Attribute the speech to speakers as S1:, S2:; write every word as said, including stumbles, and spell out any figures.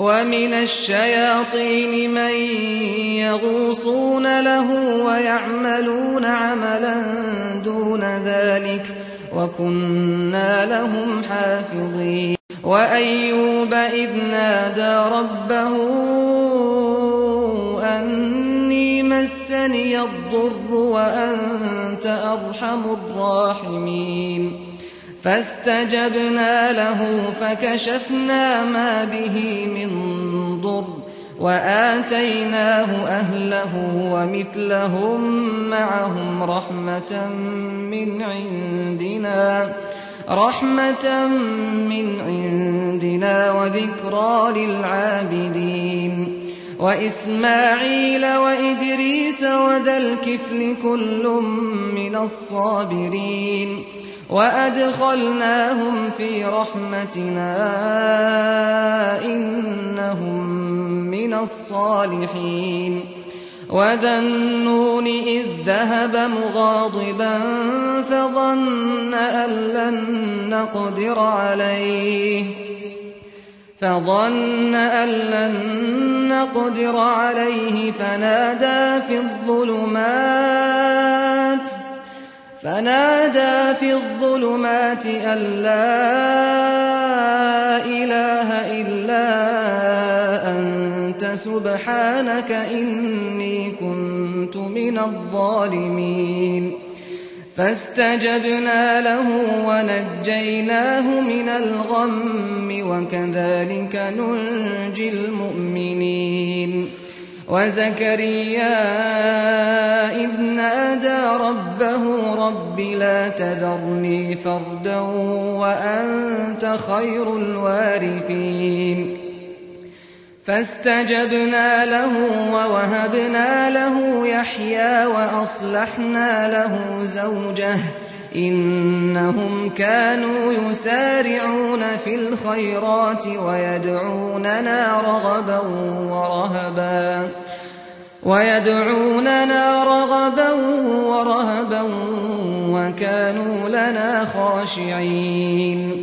S1: ومن الشياطين من يغوصون له ويعملون عملا دون ذلك وكنا لهم حافظين وأيوب إذ نادى ربه أني مسني الضر وأنت أرحم الراحمين فاستجبنا له فكشفنا ما به من ضر وآتيناه أهله ومثلهم معهم رحمة من عندنا رحمة من عندنا وذكرى للعابدين وإسماعيل وإدريس وذا الكفل كل من الصابرين وأدخلناهم في رحمتنا إنهم من الصالحين وذا النون إذ ذهب مغاضبا فظن أن لن نقدر عليه فظن أن لن نقدر عليه فنادى في الظلمات فنادى في الظلمات أن لا إله إلا أنت سبحانك إني كنت من الظالمين فاستجبنا له ونجيناه من الغم وكذلك ننجي المؤمنين وزكريا إذ نادى ربه رب لا تذرني فردا وأنت خير الوارثين فاستجبنا له ووهبنا له يحيى وأصلحنا له زوجه إنهم كانوا يسارعون في الخيرات ويدعوننا رغبا ورهبا ويدعوننا رغبا ورهبا وكانوا لنا خاشعين